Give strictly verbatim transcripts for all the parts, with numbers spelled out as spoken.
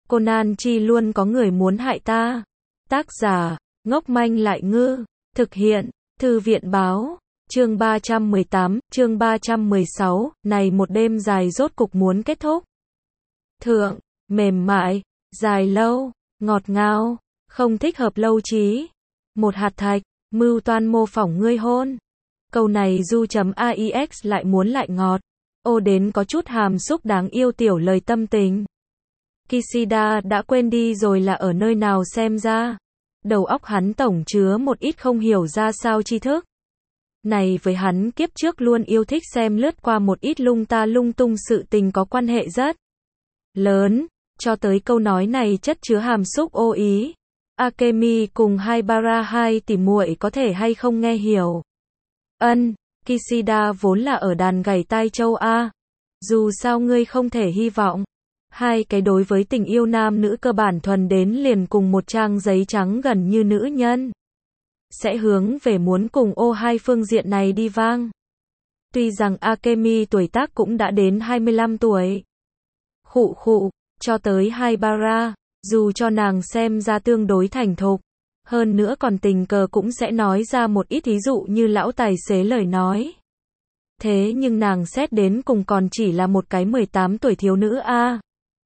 Conan chi luôn có người muốn hại ta. Tác giả, ngốc manh lại ngư. Thực hiện, Thư viện báo. Chương ba trăm mười tám, chương ba trăm mười sáu, này một đêm dài rốt cục muốn kết thúc. Thượng, mềm mại, dài lâu, ngọt ngào, không thích hợp lâu trí. Một hạt thạch, mưu toan mô phỏng ngươi hôn. Câu này du.aix lại muốn lại ngọt. Ô đến có chút hàm xúc đáng yêu tiểu lời tâm tình. Kishida đã quên đi rồi là ở nơi nào xem ra. Đầu óc hắn tổng chứa một ít không hiểu ra sao tri thức. Này với hắn kiếp trước luôn yêu thích xem lướt qua một ít lung ta lung tung sự tình có quan hệ rất lớn, cho tới câu nói này chất chứa hàm xúc ô ý. Akemi cùng Haibara hai tỷ muội có thể hay không nghe hiểu. Ân, Kishida vốn là ở đàn gảy tai châu A. Dù sao ngươi không thể hy vọng. Hai cái đối với tình yêu nam nữ cơ bản thuần đến liền cùng một trang giấy trắng gần như nữ nhân. Sẽ hướng về muốn cùng ô hai phương diện này đi vang. Tuy rằng Akemi tuổi tác cũng đã đến hai mươi lăm tuổi. Khụ khụ, cho tới Haibara, dù cho nàng xem ra tương đối thành thục, hơn nữa còn tình cờ cũng sẽ nói ra một ít thí dụ như lão tài xế lời nói. Thế nhưng nàng xét đến cùng còn chỉ là một cái mười tám tuổi thiếu nữ a.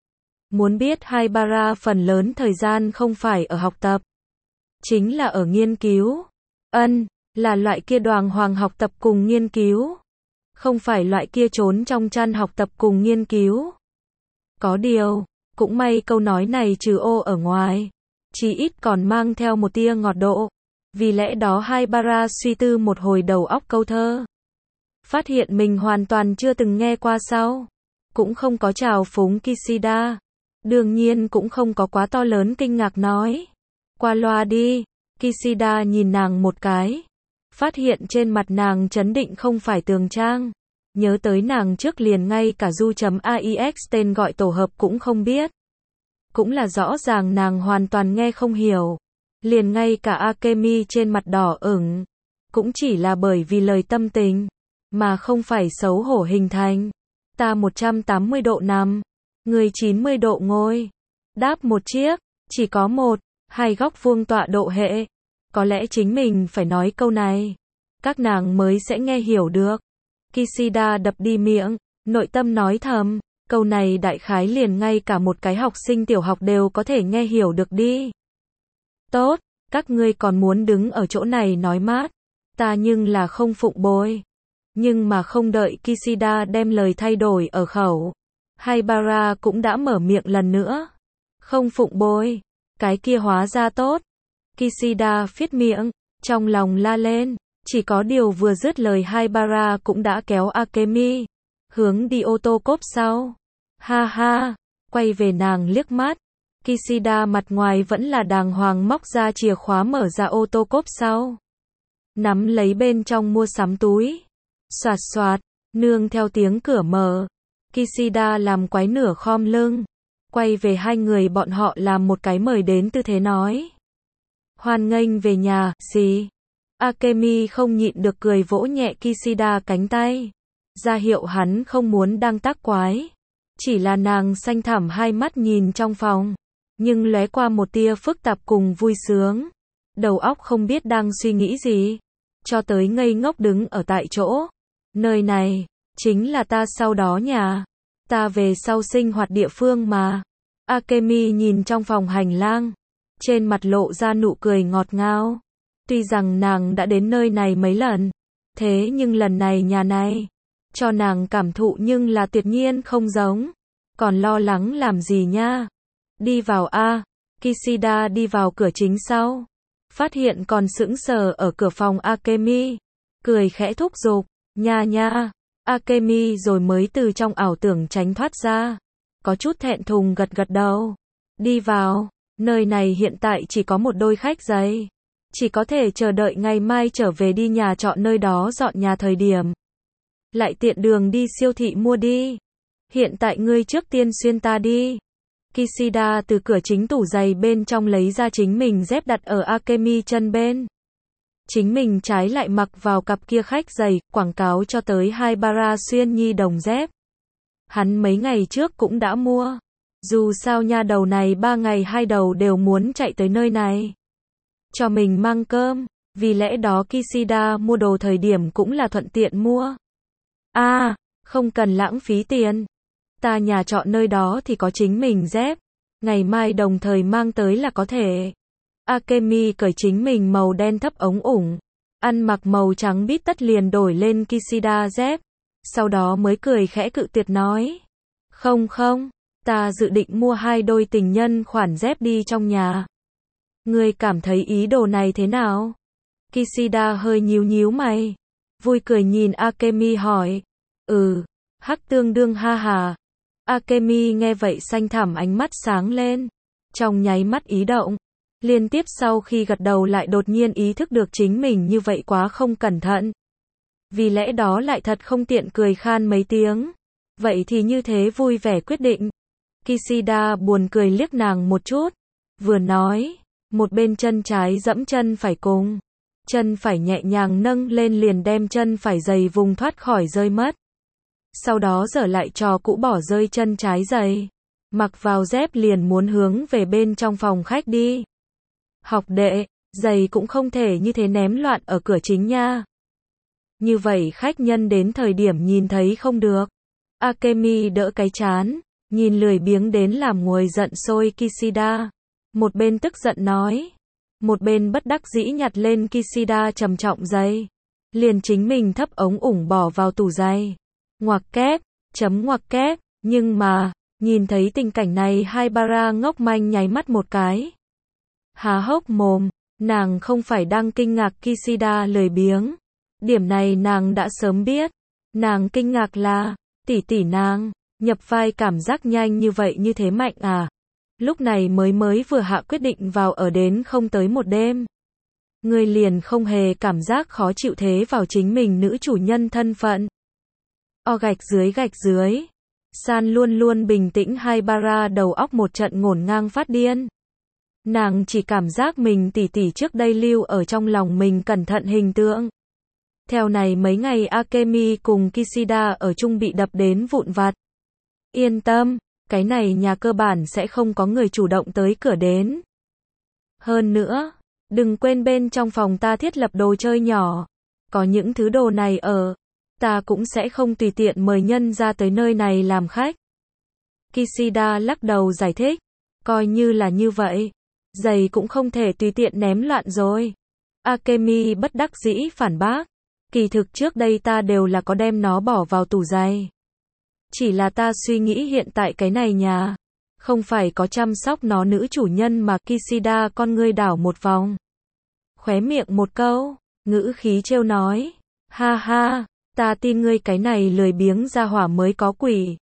Muốn biết Haibara phần lớn thời gian không phải ở học tập, chính là ở nghiên cứu. Ân, là loại kia đoàng hoàng học tập cùng nghiên cứu. Không phải loại kia trốn trong chăn học tập cùng nghiên cứu. Có điều, cũng may câu nói này trừ ô ở ngoài, chỉ ít còn mang theo một tia ngọt độ. Vì lẽ đó Haibara suy tư một hồi đầu óc câu thơ. Phát hiện mình hoàn toàn chưa từng nghe qua sau. Cũng không có trào phúng Kishida. Đương nhiên cũng không có quá to lớn kinh ngạc nói. Qua loa đi. Kishida nhìn nàng một cái. Phát hiện trên mặt nàng trấn định không phải tường trang. Nhớ tới nàng trước liền ngay cả du.aix tên gọi tổ hợp cũng không biết. Cũng là rõ ràng nàng hoàn toàn nghe không hiểu. Liền ngay cả Akemi trên mặt đỏ ửng. Cũng chỉ là bởi vì lời tâm tình. Mà không phải xấu hổ hình thành. Ta một trăm tám mươi độ nằm. Người chín mươi độ ngồi. Đáp một chiếc. Chỉ có một. Hai góc vuông tọa độ hệ. Có lẽ chính mình phải nói câu này. Các nàng mới sẽ nghe hiểu được. Kishida đập đi miệng. Nội tâm nói thầm. Câu này đại khái liền ngay cả một cái học sinh tiểu học đều có thể nghe hiểu được đi. Tốt. Các ngươi còn muốn đứng ở chỗ này nói mát. Ta nhưng là không phụng bồi. Nhưng mà không đợi Kishida đem lời thay đổi ở khẩu. Haibara cũng đã mở miệng lần nữa. Không phụng bồi. Cái kia hóa ra tốt. Kishida phiết miệng. Trong lòng la lên. Chỉ có điều vừa dứt lời Haibara cũng đã kéo Akemi. Hướng đi ô tô cốp sau. Ha ha. Quay về nàng liếc mắt. Kishida mặt ngoài vẫn là đàng hoàng móc ra chìa khóa mở ra ô tô cốp sau. Nắm lấy bên trong mua sắm túi. Xoạt xoạt. Nương theo tiếng cửa mở. Kishida làm quái nửa khom lưng. Quay về hai người bọn họ làm một cái mời đến tư thế nói. Hoan nghênh về nhà, gì? Akemi không nhịn được cười vỗ nhẹ Kishida cánh tay. Ra hiệu hắn không muốn đang tác quái. Chỉ là nàng xanh thẳm hai mắt nhìn trong phòng. Nhưng lóe qua một tia phức tạp cùng vui sướng. Đầu óc không biết đang suy nghĩ gì. Cho tới ngây ngốc đứng ở tại chỗ. Nơi này, chính là ta sau đó nhà. Ta về sau sinh hoạt địa phương mà. Akemi nhìn trong phòng hành lang. Trên mặt lộ ra nụ cười ngọt ngào. Tuy rằng nàng đã đến nơi này mấy lần. Thế nhưng lần này nhà này. Cho nàng cảm thụ nhưng là tuyệt nhiên không giống. Còn lo lắng làm gì nha. Đi vào a. Kishida đi vào cửa chính sau. Phát hiện còn sững sờ ở cửa phòng Akemi. Cười khẽ thúc giục. Nha nha. Akemi rồi mới từ trong ảo tưởng tránh thoát ra. Có chút thẹn thùng gật gật đầu. Đi vào. Nơi này hiện tại chỉ có một đôi khách giày. Chỉ có thể chờ đợi ngày mai trở về đi nhà trọ nơi đó dọn nhà thời điểm. Lại tiện đường đi siêu thị mua đi. Hiện tại ngươi trước tiên xuyên ta đi. Kishida từ cửa chính tủ giày bên trong lấy ra chính mình dép đặt ở Akemi chân bên. Chính mình trái lại mặc vào cặp kia khách giày, quảng cáo cho tới Haibara xuyên nhi đồng dép. Hắn mấy ngày trước cũng đã mua. Dù sao nha đầu này ba ngày hai đầu đều muốn chạy tới nơi này. Cho mình mang cơm, vì lẽ đó Kishida mua đồ thời điểm cũng là thuận tiện mua. À, không cần lãng phí tiền. Ta nhà trọ nơi đó thì có chính mình dép. Ngày mai đồng thời mang tới là có thể. Akemi cởi chính mình màu đen thấp ống ủng. Ăn mặc màu trắng bít tất liền đổi lên Kishida dép. Sau đó mới cười khẽ cự tuyệt nói. Không không, ta dự định mua hai đôi tình nhân khoản dép đi trong nhà. Ngươi cảm thấy ý đồ này thế nào? Kishida hơi nhíu nhíu mày. Vui cười nhìn Akemi hỏi. Ừ, hắc tương đương ha hà. Akemi nghe vậy xanh thẳm ánh mắt sáng lên. Trong nháy mắt ý động. Liên tiếp sau khi gật đầu lại đột nhiên ý thức được chính mình như vậy quá không cẩn thận. Vì lẽ đó lại thật không tiện cười khan mấy tiếng. Vậy thì như thế vui vẻ quyết định. Kishida buồn cười liếc nàng một chút. Vừa nói, một bên chân trái dẫm chân phải cùng. Chân phải nhẹ nhàng nâng lên liền đem chân phải giày vùng thoát khỏi rơi mất. Sau đó dở lại trò cũ bỏ rơi chân trái giày. Mặc vào dép liền muốn hướng về bên trong phòng khách đi. Học đệ, giày cũng không thể như thế ném loạn ở cửa chính nha. Như vậy khách nhân đến thời điểm nhìn thấy không được. Akemi đỡ cái chán, nhìn lười biếng đến làm nguội giận sôi Kishida. Một bên tức giận nói. Một bên bất đắc dĩ nhặt lên Kishida trầm trọng giày. Liền chính mình thấp ống ủng bỏ vào tủ giày. Ngoặc kép, chấm ngoặc kép, nhưng mà, nhìn thấy tình cảnh này Haibara ngốc manh nháy mắt một cái. Há hốc mồm, nàng không phải đang kinh ngạc Kishida lười biếng. Điểm này nàng đã sớm biết. Nàng kinh ngạc là, tỷ tỷ nàng, nhập vai cảm giác nhanh như vậy như thế mạnh à. Lúc này mới mới vừa hạ quyết định vào ở đến không tới một đêm. Người liền không hề cảm giác khó chịu thế vào chính mình nữ chủ nhân thân phận. O gạch dưới gạch dưới. San luôn luôn bình tĩnh Haibara đầu óc một trận ngổn ngang phát điên. Nàng chỉ cảm giác mình tỉ tỉ trước đây lưu ở trong lòng mình cẩn thận hình tượng. Theo này mấy ngày Akemi cùng Kishida ở chung bị đập đến vụn vặt. Yên tâm, cái này nhà cơ bản sẽ không có người chủ động tới cửa đến. Hơn nữa, đừng quên bên trong phòng ta thiết lập đồ chơi nhỏ. Có những thứ đồ này ở, ta cũng sẽ không tùy tiện mời nhân ra tới nơi này làm khách. Kishida lắc đầu giải thích. Coi như là như vậy. Giày cũng không thể tùy tiện ném loạn rồi. Akemi bất đắc dĩ phản bác. Kỳ thực trước đây ta đều là có đem nó bỏ vào tủ giày. Chỉ là ta suy nghĩ hiện tại cái này nhà. Không phải có chăm sóc nó nữ chủ nhân mà. Kishida con ngươi đảo một vòng. Khóe miệng một câu. Ngữ khí trêu nói. Ha ha, ta tin ngươi cái này lười biếng ra hỏa mới có quỷ.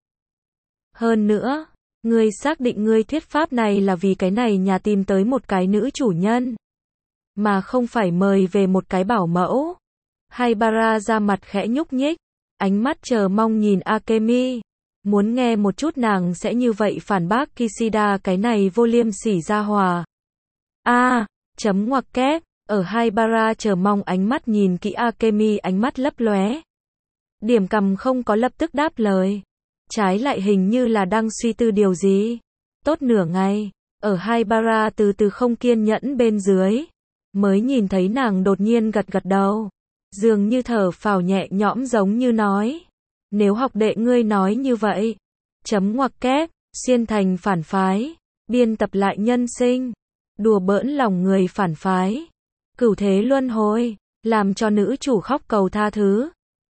Hơn nữa, ngươi xác định ngươi thuyết pháp này là vì cái này nhà tìm tới một cái nữ chủ nhân. Mà không phải mời về một cái bảo mẫu. Haibara ra mặt khẽ nhúc nhích. Ánh mắt chờ mong nhìn Akemi. Muốn nghe một chút nàng sẽ như vậy phản bác Kishida cái này vô liêm sỉ ra hòa. A, chấm ngoặc kép. Ở Haibara chờ mong ánh mắt nhìn kỹ Akemi ánh mắt lấp lóe. Điểm cầm không có lập tức đáp lời. Trái lại hình như là đang suy tư điều gì. Tốt nửa ngày, ở Haibara từ từ không kiên nhẫn bên dưới. Mới nhìn thấy nàng đột nhiên gật gật đầu. Dường như thở phào nhẹ nhõm giống như nói. Nếu học đệ ngươi nói như vậy. Chấm ngoặc kép, xuyên thành phản phái. Biên tập lại nhân sinh. Đùa bỡn lòng người phản phái. Cửu thế luân hồi. Làm cho nữ chủ khóc cầu tha thứ.